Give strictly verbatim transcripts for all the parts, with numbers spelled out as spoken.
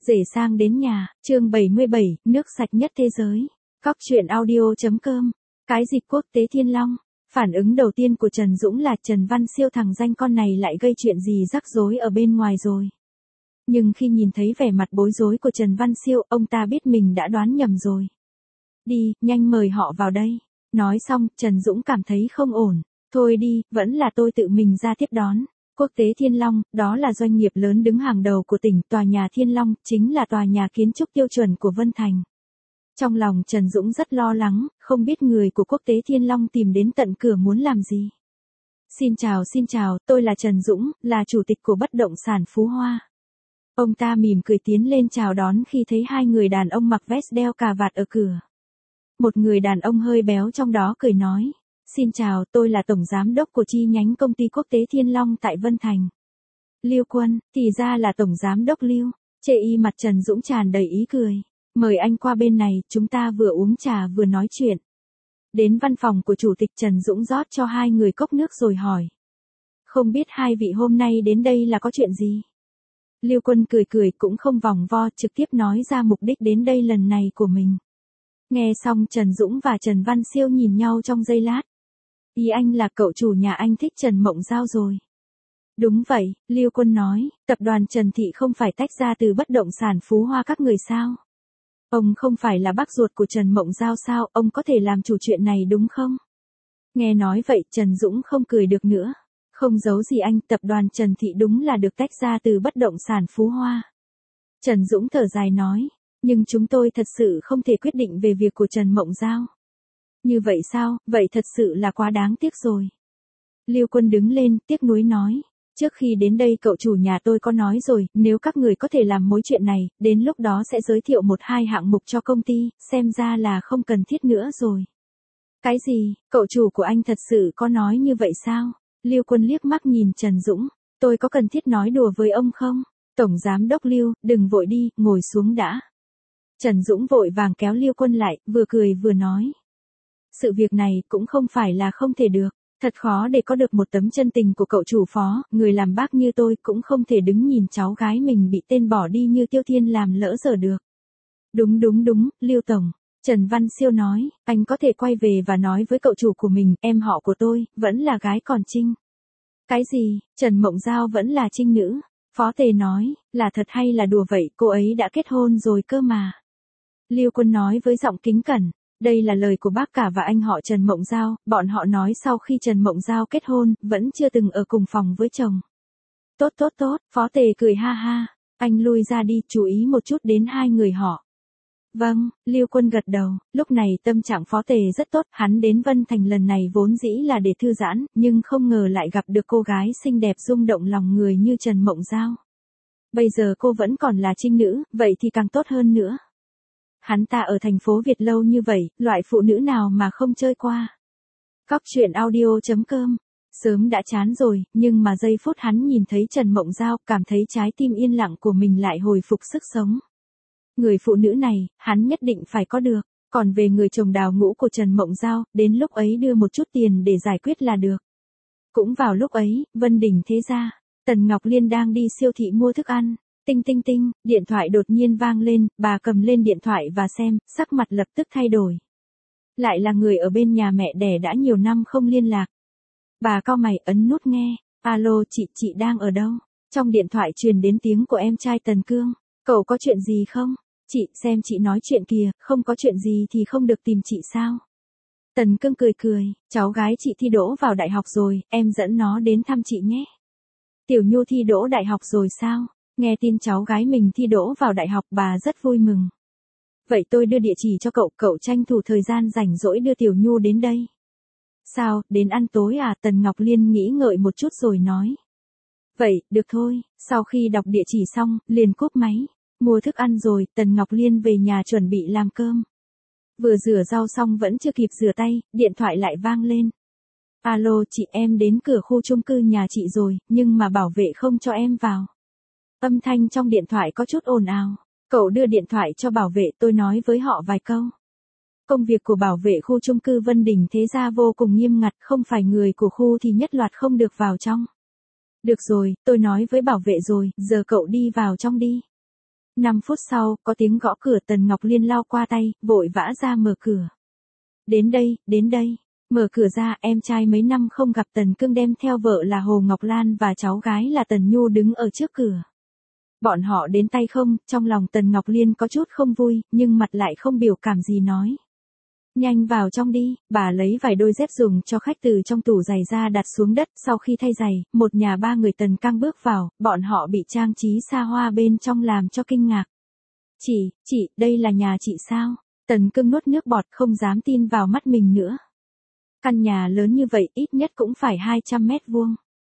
Rể sang đến nhà, chương bảy mươi bảy, nước sạch nhất thế giới. Cóc truyện audio.com. Cái dịch quốc tế Thiên Long. Phản ứng đầu tiên của Trần Dũng là Trần Văn Siêu thằng danh con này lại gây chuyện gì rắc rối ở bên ngoài rồi. Nhưng khi nhìn thấy vẻ mặt bối rối của Trần Văn Siêu, ông ta biết mình đã đoán nhầm rồi. Đi, nhanh mời họ vào đây. Nói xong, Trần Dũng cảm thấy không ổn. Thôi đi, vẫn là tôi tự mình ra tiếp đón. Quốc tế Thiên Long, đó là doanh nghiệp lớn đứng hàng đầu của tỉnh, tòa nhà Thiên Long, chính là tòa nhà kiến trúc tiêu chuẩn của Vân Thành. Trong lòng Trần Dũng rất lo lắng, không biết người của Quốc tế Thiên Long tìm đến tận cửa muốn làm gì. Xin chào xin chào, tôi là Trần Dũng, là chủ tịch của bất động sản Phú Hoa. Ông ta mỉm cười tiến lên chào đón khi thấy hai người đàn ông mặc vest đeo cà vạt ở cửa. Một người đàn ông hơi béo trong đó cười nói. Xin chào, tôi là Tổng Giám đốc của chi nhánh công ty Quốc tế Thiên Long tại Vân Thành. Lưu Quân, thì ra là Tổng Giám đốc Lưu. Chê y mặt Trần Dũng tràn đầy ý cười. Mời anh qua bên này, chúng ta vừa uống trà vừa nói chuyện. Đến văn phòng của Chủ tịch Trần Dũng rót cho hai người cốc nước rồi hỏi. Không biết hai vị hôm nay đến đây là có chuyện gì? Lưu Quân cười cười cũng không vòng vo, trực tiếp nói ra mục đích đến đây lần này của mình. Nghe xong Trần Dũng và Trần Văn Siêu nhìn nhau trong giây lát. Ý anh là cậu chủ nhà anh thích Trần Mộng Giao rồi. Đúng vậy, Lưu Quân nói, tập đoàn Trần Thị không phải tách ra từ bất động sản Phú Hoa các người sao? Ông không phải là bác ruột của Trần Mộng Giao sao, ông có thể làm chủ chuyện này đúng không? Nghe nói vậy Trần Dũng không cười được nữa. Không giấu gì anh, tập đoàn Trần Thị đúng là được tách ra từ bất động sản Phú Hoa. Trần Dũng thở dài nói, nhưng chúng tôi thật sự không thể quyết định về việc của Trần Mộng Giao. Như vậy sao, vậy thật sự là quá đáng tiếc rồi. Lưu Quân đứng lên, tiếc nuối nói. Trước khi đến đây cậu chủ nhà tôi có nói rồi, nếu các người có thể làm mối chuyện này, đến lúc đó sẽ giới thiệu một hai hạng mục cho công ty, xem ra là không cần thiết nữa rồi. Cái gì, cậu chủ của anh thật sự có nói như vậy sao? Lưu Quân liếc mắt nhìn Trần Dũng, tôi có cần thiết nói đùa với ông không? Tổng Giám đốc Lưu, đừng vội đi, ngồi xuống đã. Trần Dũng vội vàng kéo Lưu Quân lại, vừa cười vừa nói. Sự việc này cũng không phải là không thể được, thật khó để có được một tấm chân tình của cậu chủ phó, người làm bác như tôi cũng không thể đứng nhìn cháu gái mình bị tên bỏ đi như Tiêu Thiên làm lỡ dở được. Đúng đúng đúng, Lưu Tổng, Trần Văn Siêu nói, anh có thể quay về và nói với cậu chủ của mình, em họ của tôi, vẫn là gái còn trinh. Cái gì, Trần Mộng Giao vẫn là trinh nữ? Phó Tề nói, là thật hay là đùa vậy, cô ấy đã kết hôn rồi cơ mà. Lưu Quân nói với giọng kính cẩn. Đây là lời của bác cả và anh họ Trần Mộng Giao, bọn họ nói sau khi Trần Mộng Giao kết hôn, vẫn chưa từng ở cùng phòng với chồng. Tốt tốt tốt, Phó Tề cười ha ha, anh lui ra đi, chú ý một chút đến hai người họ. Vâng, Lưu Quân gật đầu, lúc này tâm trạng Phó Tề rất tốt, hắn đến Vân Thành lần này vốn dĩ là để thư giãn, nhưng không ngờ lại gặp được cô gái xinh đẹp rung động lòng người như Trần Mộng Giao. Bây giờ cô vẫn còn là trinh nữ, vậy thì càng tốt hơn nữa. Hắn ta ở thành phố Việt lâu như vậy, loại phụ nữ nào mà không chơi qua. Cóc truyện audio.com. Sớm đã chán rồi, nhưng mà giây phút hắn nhìn thấy Trần Mộng Giao, cảm thấy trái tim yên lặng của mình lại hồi phục sức sống. Người phụ nữ này, hắn nhất định phải có được. Còn về người chồng đào ngũ của Trần Mộng Giao, đến lúc ấy đưa một chút tiền để giải quyết là được. Cũng vào lúc ấy, Vân Đình Thế Gia, Tần Ngọc Liên đang đi siêu thị mua thức ăn. Tinh tinh tinh, điện thoại đột nhiên vang lên, bà cầm lên điện thoại và xem, sắc mặt lập tức thay đổi. Lại là người ở bên nhà mẹ đẻ đã nhiều năm không liên lạc. Bà cau mày ấn nút nghe, alo chị, chị đang ở đâu? Trong điện thoại truyền đến tiếng của em trai Tần Cương, cậu có chuyện gì không? Chị, xem chị nói chuyện kìa, không có chuyện gì thì không được tìm chị sao? Tần Cương cười cười, cháu gái chị thi đỗ vào đại học rồi, em dẫn nó đến thăm chị nhé. Tiểu Nhu thi đỗ đại học rồi sao? Nghe tin cháu gái mình thi đỗ vào đại học bà rất vui mừng. Vậy tôi đưa địa chỉ cho cậu, cậu tranh thủ thời gian rảnh rỗi đưa Tiểu Nhu đến đây. Sao, đến ăn tối à? Tần Ngọc Liên nghĩ ngợi một chút rồi nói. Vậy, được thôi, sau khi đọc địa chỉ xong, liền cúp máy. Mua thức ăn rồi, Tần Ngọc Liên về nhà chuẩn bị làm cơm. Vừa rửa rau xong vẫn chưa kịp rửa tay, điện thoại lại vang lên. Alo chị, em đến cửa khu chung cư nhà chị rồi, nhưng mà bảo vệ không cho em vào. Âm thanh trong điện thoại có chút ồn ào. Cậu đưa điện thoại cho bảo vệ, tôi nói với họ vài câu. Công việc của bảo vệ khu chung cư Vân Đình Thế Gia vô cùng nghiêm ngặt, không phải người của khu thì nhất loạt không được vào trong. Được rồi, tôi nói với bảo vệ rồi, giờ cậu đi vào trong đi. Năm phút sau, có tiếng gõ cửa. Tần Ngọc Liên lau qua tay, vội vã ra mở cửa. Đến đây, đến đây. Mở cửa ra, em trai mấy năm không gặp Tần Cương đem theo vợ là Hồ Ngọc Lan và cháu gái là Tần Nhu đứng ở trước cửa. Bọn họ đến tay không, trong lòng Tần Ngọc Liên có chút không vui, nhưng mặt lại không biểu cảm gì nói. Nhanh vào trong đi, bà lấy vài đôi dép dùng cho khách từ trong tủ giày ra đặt xuống đất. Sau khi thay giày, một nhà ba người Tần Cang bước vào, bọn họ bị trang trí xa hoa bên trong làm cho kinh ngạc. Chị, chị, đây là nhà chị sao? Tần Cương nuốt nước bọt không dám tin vào mắt mình nữa. Căn nhà lớn như vậy ít nhất cũng phải hai trăm mét vuông.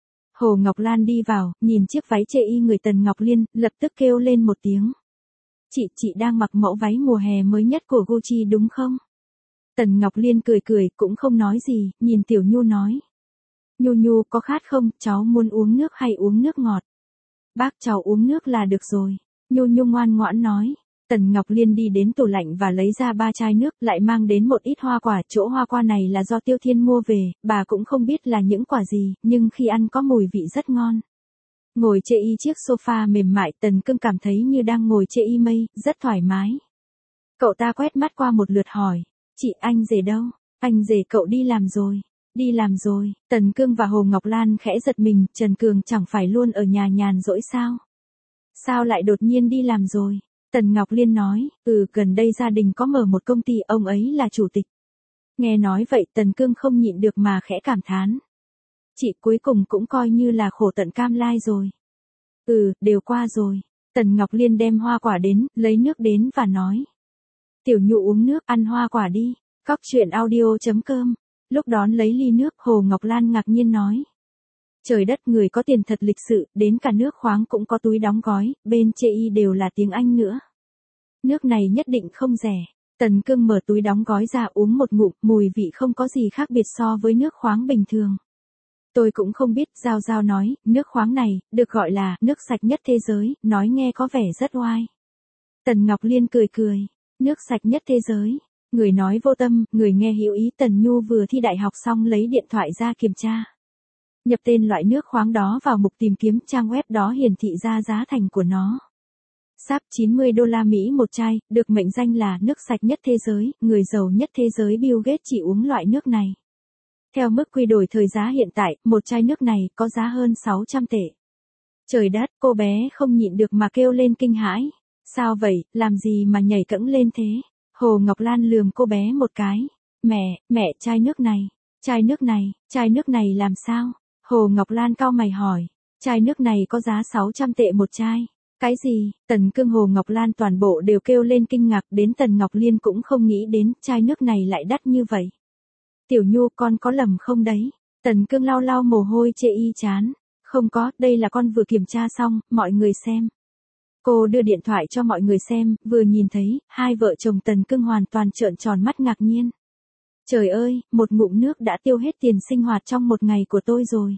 Hồ Ngọc Lan đi vào, nhìn chiếc váy chê y người Tần Ngọc Liên, lập tức kêu lên một tiếng. Chị, chị đang mặc mẫu váy mùa hè mới nhất của Gucci đúng không? Tần Ngọc Liên cười cười, cũng không nói gì, nhìn Tiểu Nhu nói. Nhu Nhu có khát không, cháu muốn uống nước hay uống nước ngọt? Bác cháu uống nước là được rồi. Nhu Nhu ngoan ngoãn nói. Tần Ngọc Liên đi đến tủ lạnh và lấy ra ba chai nước, lại mang đến một ít hoa quả. Chỗ hoa quả này là do Tiêu Thiên mua về, bà cũng không biết là những quả gì, nhưng khi ăn có mùi vị rất ngon. Ngồi chê y chiếc sofa mềm mại, Tần Cương cảm thấy như đang ngồi chê y mây, rất thoải mái. Cậu ta quét mắt qua một lượt hỏi. Chị, anh rể đâu? Anh rể cậu đi làm rồi. Đi làm rồi. Tần Cương và Hồ Ngọc Lan khẽ giật mình, Trần Cường chẳng phải luôn ở nhà nhàn rỗi sao? Sao lại đột nhiên đi làm rồi? Tần Ngọc Liên nói, ừ, gần đây gia đình có mở một công ty, ông ấy là chủ tịch. Nghe nói vậy, Tần Cương không nhịn được mà khẽ cảm thán. Chị cuối cùng cũng coi như là khổ tận cam lai rồi. Ừ, đều qua rồi. Tần Ngọc Liên đem hoa quả đến, lấy nước đến và nói. Tiểu Nhu uống nước, ăn hoa quả đi. Cóc truyện audio chấm com. Lúc đón lấy ly nước, Hồ Ngọc Lan ngạc nhiên nói. Trời đất, người có tiền thật lịch sự, đến cả nước khoáng cũng có túi đóng gói, bên chê y đều là tiếng Anh nữa. Nước này nhất định không rẻ. Tần Cương mở túi đóng gói ra uống một ngụm, mùi vị không có gì khác biệt so với nước khoáng bình thường. Tôi cũng không biết, Giao Giao nói, nước khoáng này, được gọi là nước sạch nhất thế giới, nói nghe có vẻ rất oai. Tần Ngọc Liên cười cười, nước sạch nhất thế giới. Người nói vô tâm, người nghe hiểu ý. Tần Nhu vừa thi đại học xong lấy điện thoại ra kiểm tra. Nhập tên loại nước khoáng đó vào mục tìm kiếm, trang web đó hiển thị ra giá thành của nó. Sắp chín mươi đô la Mỹ một chai, được mệnh danh là nước sạch nhất thế giới, người giàu nhất thế giới Bill Gates chỉ uống loại nước này. Theo mức quy đổi thời giá hiện tại, một chai nước này có giá hơn sáu trăm tệ. Trời đất, cô bé không nhịn được mà kêu lên kinh hãi. Sao vậy, làm gì mà nhảy cẫng lên thế? Hồ Ngọc Lan lườm cô bé một cái. Mẹ, mẹ, chai nước này, chai nước này, chai nước này làm sao? Hồ Ngọc Lan cau mày hỏi. Chai nước này có giá sáu trăm tệ một chai. Cái gì? Tần Cương Hồ Ngọc Lan toàn bộ đều kêu lên kinh ngạc, đến Tần Ngọc Liên cũng không nghĩ đến chai nước này lại đắt như vậy. Tiểu Nhu, con có lầm không đấy? Tần Cương lau lau mồ hôi chê y chán. Không có, đây là con vừa kiểm tra xong, mọi người xem. Cô đưa điện thoại cho mọi người xem, vừa nhìn thấy, hai vợ chồng Tần Cương hoàn toàn trợn tròn mắt ngạc nhiên. Trời ơi, một ngụm nước đã tiêu hết tiền sinh hoạt trong một ngày của tôi rồi.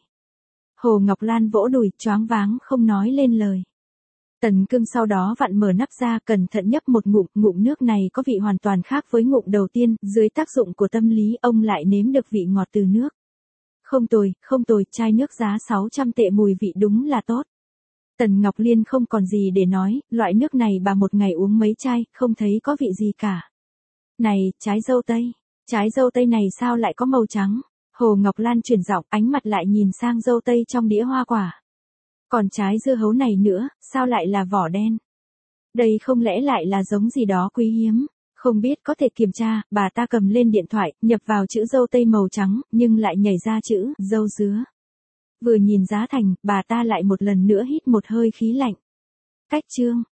Hồ Ngọc Lan vỗ đùi, choáng váng không nói lên lời. Tần Cương sau đó vặn mở nắp ra, cẩn thận nhấp một ngụm, ngụm nước này có vị hoàn toàn khác với ngụm đầu tiên, dưới tác dụng của tâm lý, ông lại nếm được vị ngọt từ nước. Không tồi, không tồi, chai nước giá sáu trăm tệ mùi vị đúng là tốt. Tần Ngọc Liên không còn gì để nói, loại nước này bà một ngày uống mấy chai, không thấy có vị gì cả. Này, trái dâu tây, trái dâu tây này sao lại có màu trắng? Hồ Ngọc Lan chuyển giọng, ánh mặt lại nhìn sang dâu tây trong đĩa hoa quả. Còn trái dưa hấu này nữa, sao lại là vỏ đen? Đây không lẽ lại là giống gì đó quý hiếm? Không biết, có thể kiểm tra. Bà ta cầm lên điện thoại, nhập vào chữ dâu tây màu trắng, nhưng lại nhảy ra chữ dâu dứa. Vừa nhìn giá thành, bà ta lại một lần nữa hít một hơi khí lạnh. Cách chương